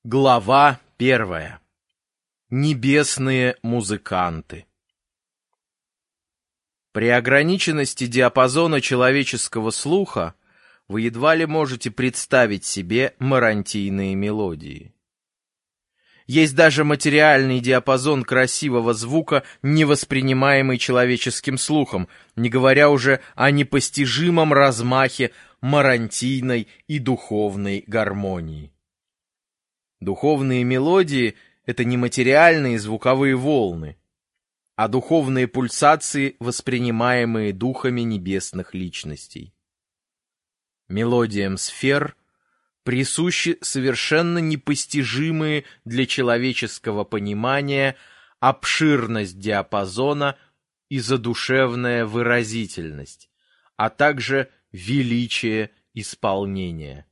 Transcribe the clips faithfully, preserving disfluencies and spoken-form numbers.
Глава первая. Небесные музыканты. При ограниченности диапазона человеческого слуха вы едва ли можете представить себе марантийные мелодии. Есть даже материальный диапазон красивого звука, не воспринимаемый человеческим слухом, не говоря уже о непостижимом размахе марантийной и духовной гармонии. Духовные мелодии — это не материальные звуковые волны, а духовные пульсации, воспринимаемые духами небесных личностей. Мелодиям сфер присущи совершенно непостижимые для человеческого понимания обширность диапазона и задушевная выразительность, а также величие исполнения.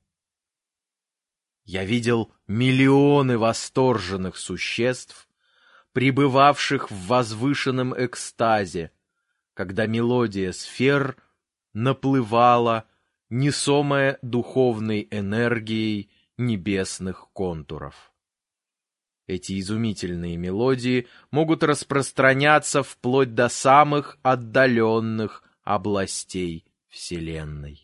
Я видел миллионы восторженных существ, пребывавших в возвышенном экстазе, когда мелодия сфер наплывала, несомая духовной энергией небесных контуров. Эти изумительные мелодии могут распространяться вплоть до самых отдаленных областей Вселенной.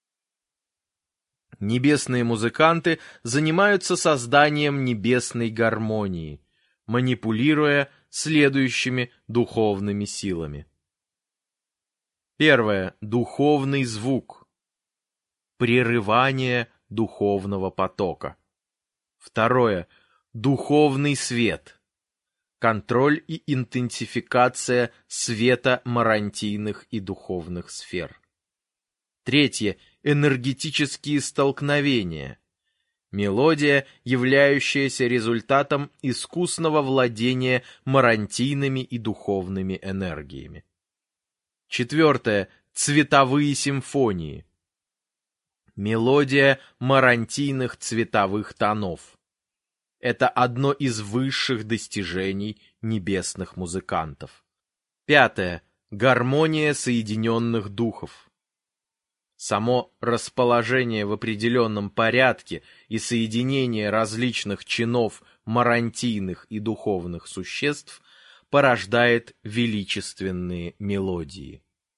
Небесные музыканты занимаются созданием небесной гармонии, манипулируя следующими духовными силами. Первое. Духовный звук. Прерывание духовного потока. Второе. Духовный свет. Контроль и интенсификация света марантийных и духовных сфер. Третье. Энергетические столкновения. Мелодия, являющаяся результатом искусного владения марантийными и духовными энергиями. Четвертое. Цветовые симфонии. Мелодия марантийных цветовых тонов. Это одно из высших достижений небесных музыкантов. Пятое. Гармония соединенных духов. Само расположение в определенном порядке и соединение различных чинов марантийных и духовных существ порождает величественные мелодии.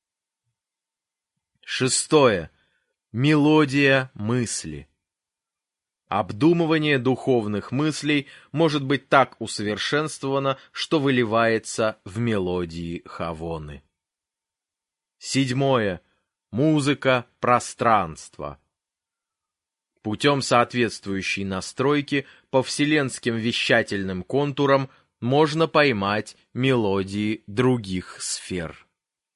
Шестое. Мелодия мысли. Обдумывание духовных мыслей может быть так усовершенствовано, что выливается в мелодии хавоны. Седьмое. Музыка пространства. Путем соответствующей настройки по вселенским вещательным контурам можно поймать мелодии других сфер.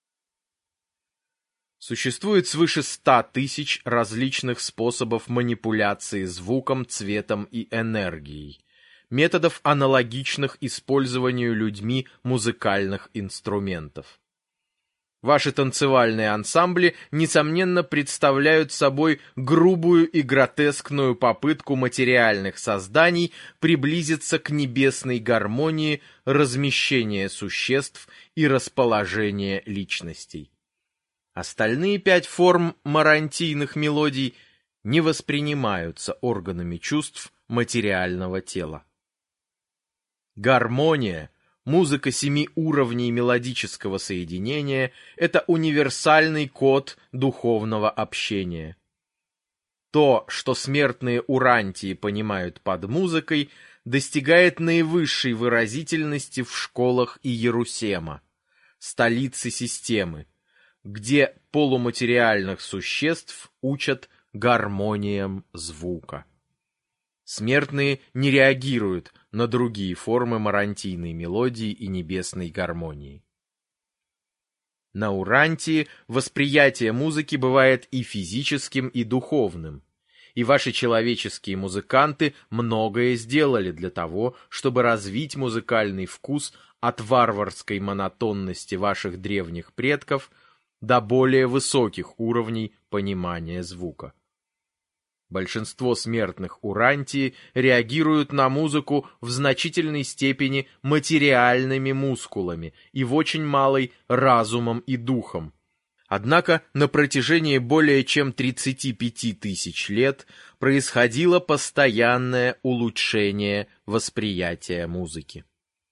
Существует свыше ста тысяч различных способов манипуляции звуком, цветом и энергией, методов, аналогичных использованию людьми музыкальных инструментов. Ваши танцевальные ансамбли, несомненно, представляют собой грубую и гротескную попытку материальных созданий приблизиться к небесной гармонии размещения существ и расположения личностей. Остальные пять форм марантийных мелодий не воспринимаются органами чувств материального тела. Гармония, музыка семи уровней мелодического соединения — это универсальный код духовного общения. То, что смертные урантии понимают под музыкой, достигает наивысшей выразительности в школах Иерусема, столицы системы, где полуматериальных существ учат гармониям звука. Смертные не реагируют на другие формы марантийной мелодии и небесной гармонии. На Урантии восприятие музыки бывает и физическим, и духовным, и ваши человеческие музыканты многое сделали для того, чтобы развить музыкальный вкус от варварской монотонности ваших древних предков до более высоких уровней понимания звука. Большинство смертных Урантии реагируют на музыку в значительной степени материальными мускулами и в очень малой разумом и духом, Однако на протяжении более чем тридцати пяти тысяч лет происходило постоянное улучшение восприятия музыки.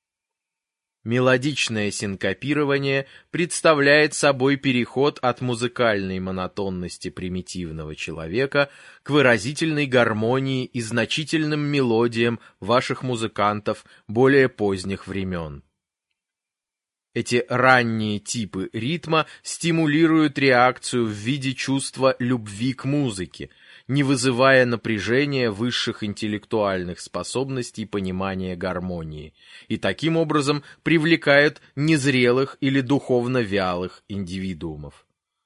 Мелодичное синкопирование представляет собой переход от музыкальной монотонности примитивного человека к выразительной гармонии и значительным мелодиям ваших музыкантов более поздних времен. Эти ранние типы ритма стимулируют реакцию в виде чувства любви к музыке, не вызывая напряжения высших интеллектуальных способностей понимания гармонии, и таким образом привлекают незрелых или духовно вялых индивидуумов.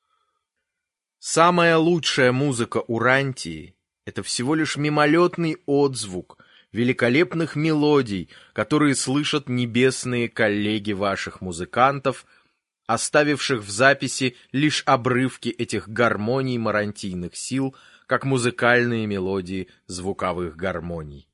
Самая лучшая музыка Урантии — это всего лишь мимолетный отзвук великолепных мелодий, которые слышат небесные коллеги ваших музыкантов, оставивших в записи лишь обрывки этих гармоний марантийных сил, как музыкальные мелодии звуковых гармоний.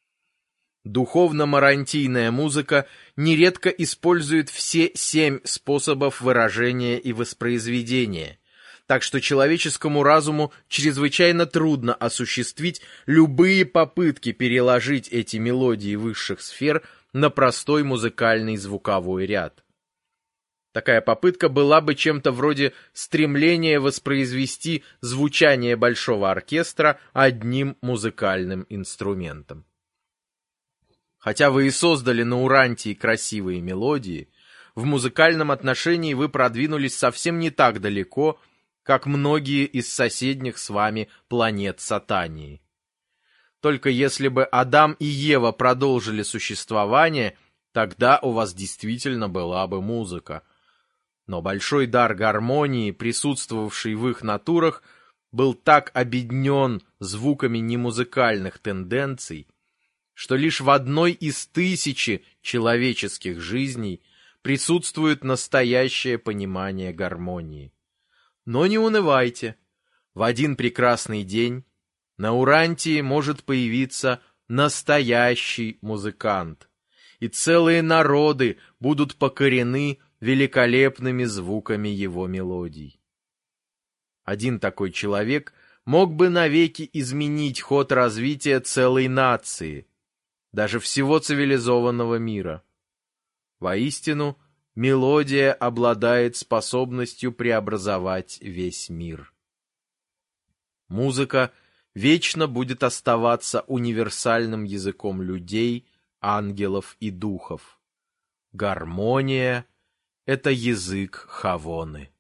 Духовно-марантийная музыка нередко использует все семь способов выражения и воспроизведения, так что человеческому разуму чрезвычайно трудно осуществить любые попытки переложить эти мелодии высших сфер на простой музыкальный звуковой ряд. Такая попытка была бы чем-то вроде стремления воспроизвести звучание большого оркестра одним музыкальным инструментом. Хотя вы и создали на Урантии красивые мелодии, в музыкальном отношении вы продвинулись совсем не так далеко, как многие из соседних с вами планет Сатании. Только если бы Адам и Ева продолжили существование, тогда у вас действительно была бы музыка. Но большой дар гармонии, присутствовавший в их натурах, был так обеднен звуками немузыкальных тенденций, что лишь в одной из тысячи человеческих жизней присутствует настоящее понимание гармонии. Но не унывайте. В один прекрасный день на Урантии может появиться настоящий музыкант, и целые народы будут покорены великолепными звуками его мелодий. Один такой человек мог бы навеки изменить ход развития целой нации, даже всего цивилизованного мира. Воистину, мелодия обладает способностью преобразовать весь мир. Музыка вечно будет оставаться универсальным языком людей, ангелов и духов. Гармония — это язык Хавоны.